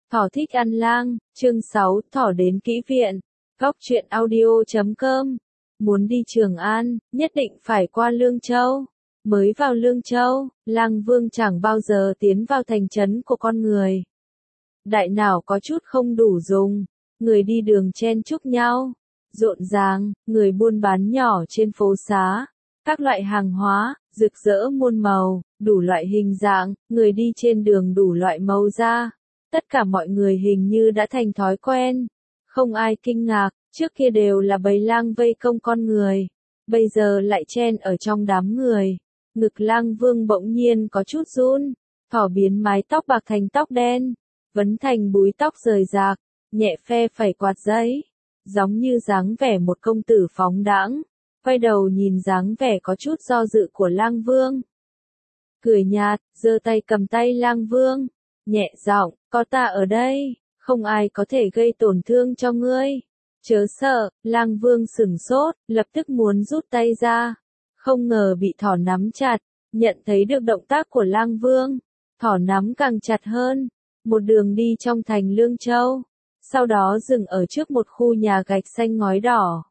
Thỏ thích ăn lang, chương 6, thỏ đến kỹ viện. Góc truyện audio.com. Muốn đi Trường An, nhất định phải qua Lương Châu. Mới vào Lương Châu, Lang Vương chẳng bao giờ tiến vào thành trấn của con người. Đại nào có chút không đủ dùng, người đi đường chen chúc nhau, rộn ràng, người buôn bán nhỏ trên phố xá, các loại hàng hóa, rực rỡ muôn màu, đủ loại hình dạng, người đi trên đường đủ loại màu da. Tất cả mọi người hình như đã thành thói quen. Không ai kinh ngạc, trước kia đều là bầy lang vây công con người. Bây giờ lại chen ở trong đám người. Ngực Lang Vương bỗng nhiên có chút run. Thỏ biến mái tóc bạc thành tóc đen. Vấn thành búi tóc rời rạc. Nhẹ phe phẩy quạt giấy. Giống như dáng vẻ một công tử phóng đãng. Quay đầu nhìn dáng vẻ có chút do dự của Lang Vương. Cười nhạt, giơ tay cầm tay Lang Vương. Nhẹ giọng, có ta ở đây, không ai có thể gây tổn thương cho ngươi. Chớ sợ, Lang Vương sửng sốt, lập tức muốn rút tay ra. Không ngờ bị thỏ nắm chặt, nhận thấy được động tác của Lang Vương. Thỏ nắm càng chặt hơn, một đường đi trong thành Lương Châu. Sau đó dừng ở trước một khu nhà gạch xanh ngói đỏ.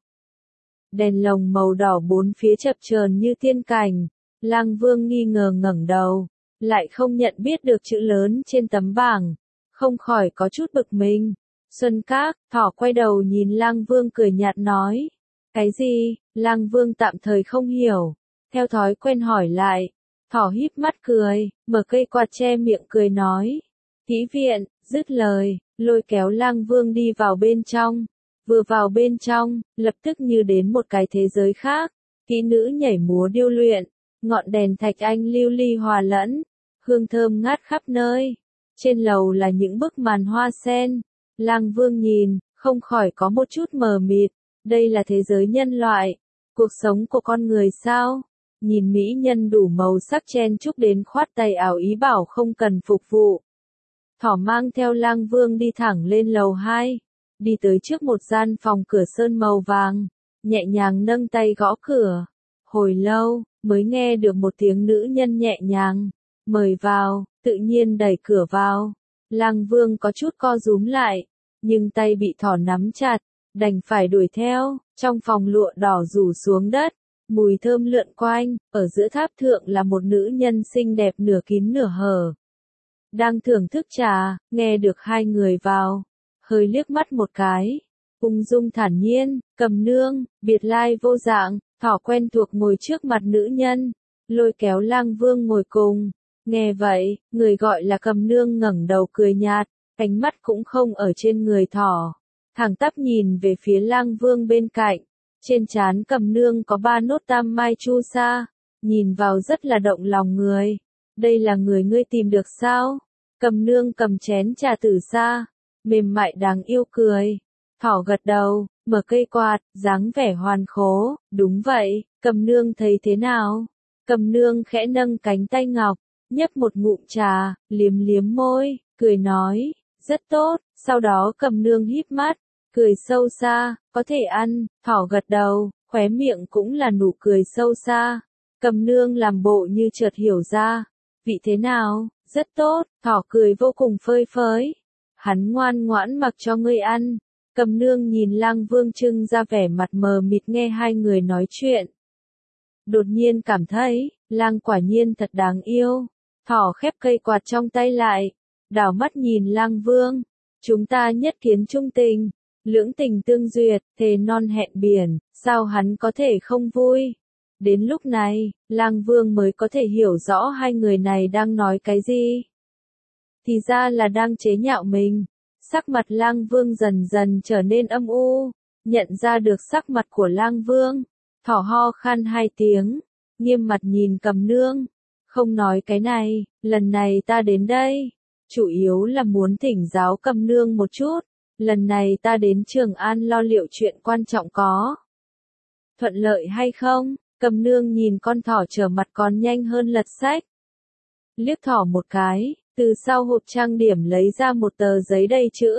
Đèn lồng màu đỏ bốn phía chập chờn như tiên cảnh. Lang Vương nghi ngờ ngẩng đầu. Lại không nhận biết được chữ lớn trên tấm bảng, không khỏi có chút bực mình. Xuân Các, thỏ quay đầu nhìn Lang Vương cười nhạt nói. Cái gì? Lang Vương tạm thời không hiểu, theo thói quen hỏi lại. Thỏ híp mắt cười, mở cây quạt che miệng cười nói. Kỹ viện, dứt lời, lôi kéo Lang Vương đi vào bên trong. Vừa vào bên trong, lập tức như đến một cái thế giới khác. Kỹ nữ nhảy múa điêu luyện, ngọn đèn thạch anh lưu ly hòa lẫn. Hương thơm ngát khắp nơi. Trên lầu là những bức màn hoa sen. Lang Vương nhìn, không khỏi có một chút mờ mịt. Đây là thế giới nhân loại. Cuộc sống của con người sao? Nhìn mỹ nhân đủ màu sắc chen chúc đến khoát tay ảo ý bảo không cần phục vụ. Thỏ mang theo Lang Vương đi thẳng lên lầu 2. Đi tới trước một gian phòng cửa sơn màu vàng. Nhẹ nhàng nâng tay gõ cửa. Hồi lâu, mới nghe được một tiếng nữ nhân nhẹ nhàng. Mời vào, tự nhiên đẩy cửa vào. Lang Vương có chút co rúm lại, nhưng tay bị thỏ nắm chặt, đành phải đuổi theo. Trong phòng lụa đỏ rủ xuống đất, mùi thơm lượn quanh, ở giữa tháp thượng là một nữ nhân xinh đẹp nửa kín nửa hở. Đang thưởng thức trà, nghe được hai người vào, hơi liếc mắt một cái. Ung dung thản nhiên, Cầm Nương, biệt lai vô dạng, thỏ quen thuộc ngồi trước mặt nữ nhân, lôi kéo Lang Vương ngồi cùng. Nghe vậy, người gọi là Cầm Nương ngẩng đầu cười nhạt, ánh mắt cũng không ở trên người thỏ. Thẳng tắp nhìn về phía Lang Vương bên cạnh. Trên trán Cầm Nương có 3 nốt tam mai chu sa, nhìn vào rất là động lòng người. Đây là người ngươi tìm được sao? Cầm Nương cầm chén trà từ xa, mềm mại đáng yêu cười. Thỏ gật đầu, mở cây quạt, dáng vẻ hoàn khố. Đúng vậy, Cầm Nương thấy thế nào? Cầm Nương khẽ nâng cánh tay ngọc, nhấp một ngụm trà, liếm liếm môi, cười nói, rất tốt. Sau đó Cầm Nương híp mắt, cười sâu xa, có thể ăn. Thỏ gật đầu, khóe miệng cũng là nụ cười sâu xa. Cầm Nương làm bộ như chợt hiểu ra, vị thế nào? Rất tốt. Thỏ cười vô cùng phơi phới. Hắn ngoan ngoãn mặc cho ngươi ăn. Cầm Nương nhìn Lang Vương trưng ra vẻ mặt mờ mịt nghe hai người nói chuyện. Đột nhiên cảm thấy, Lang quả nhiên thật đáng yêu. Thỏ khép cây quạt trong tay lại, đảo mắt nhìn Lang Vương. Chúng ta nhất kiến trung tình, lưỡng tình tương duyệt, thề non hẹn biển, sao hắn có thể không vui? Đến lúc này, Lang Vương mới có thể hiểu rõ hai người này đang nói cái gì. Thì ra là đang chế nhạo mình. Sắc mặt Lang Vương dần dần trở nên âm u. Nhận ra được sắc mặt của Lang Vương, thỏ ho khan 2 tiếng, nghiêm mặt nhìn Cầm Nương. Không nói cái này, lần này ta đến đây, chủ yếu là muốn thỉnh giáo Cầm Nương một chút. Lần này ta đến Trường An lo liệu chuyện quan trọng có thuận lợi hay không? Cầm Nương nhìn con thỏ trở mặt còn nhanh hơn lật sách. Liếc thỏ một cái, từ sau hộp trang điểm lấy ra một tờ giấy đầy chữ.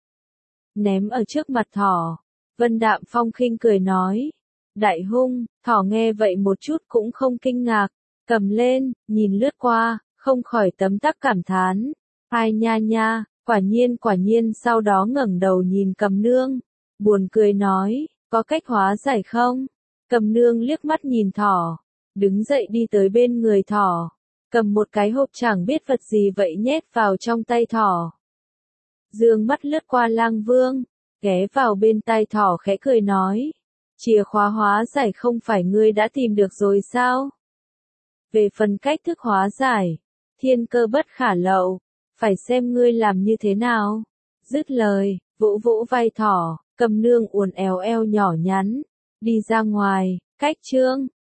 Ném ở trước mặt thỏ. Vân Đạm Phong khinh cười nói. Đại hung. Thỏ nghe vậy một chút cũng không kinh ngạc. Cầm lên, nhìn lướt qua, không khỏi tấm tắc cảm thán. Ai nha nha, Quả nhiên sau đó ngẩng đầu nhìn Cầm Nương, buồn cười nói, có cách hóa giải không? Cầm Nương liếc mắt nhìn thỏ, đứng dậy đi tới bên người thỏ, cầm một cái hộp chẳng biết vật gì vậy nhét vào trong tay thỏ. Dương mắt lướt qua Lang Vương, ghé vào bên tai thỏ khẽ cười nói, chìa khóa hóa giải không phải ngươi đã tìm được rồi sao? Về phần cách thức hóa giải, thiên cơ bất khả lậu, phải xem ngươi làm như thế nào. Dứt lời, vỗ vỗ vai thỏ, Cầm Nương uốn éo eo nhỏ nhắn, đi ra ngoài, cách chương.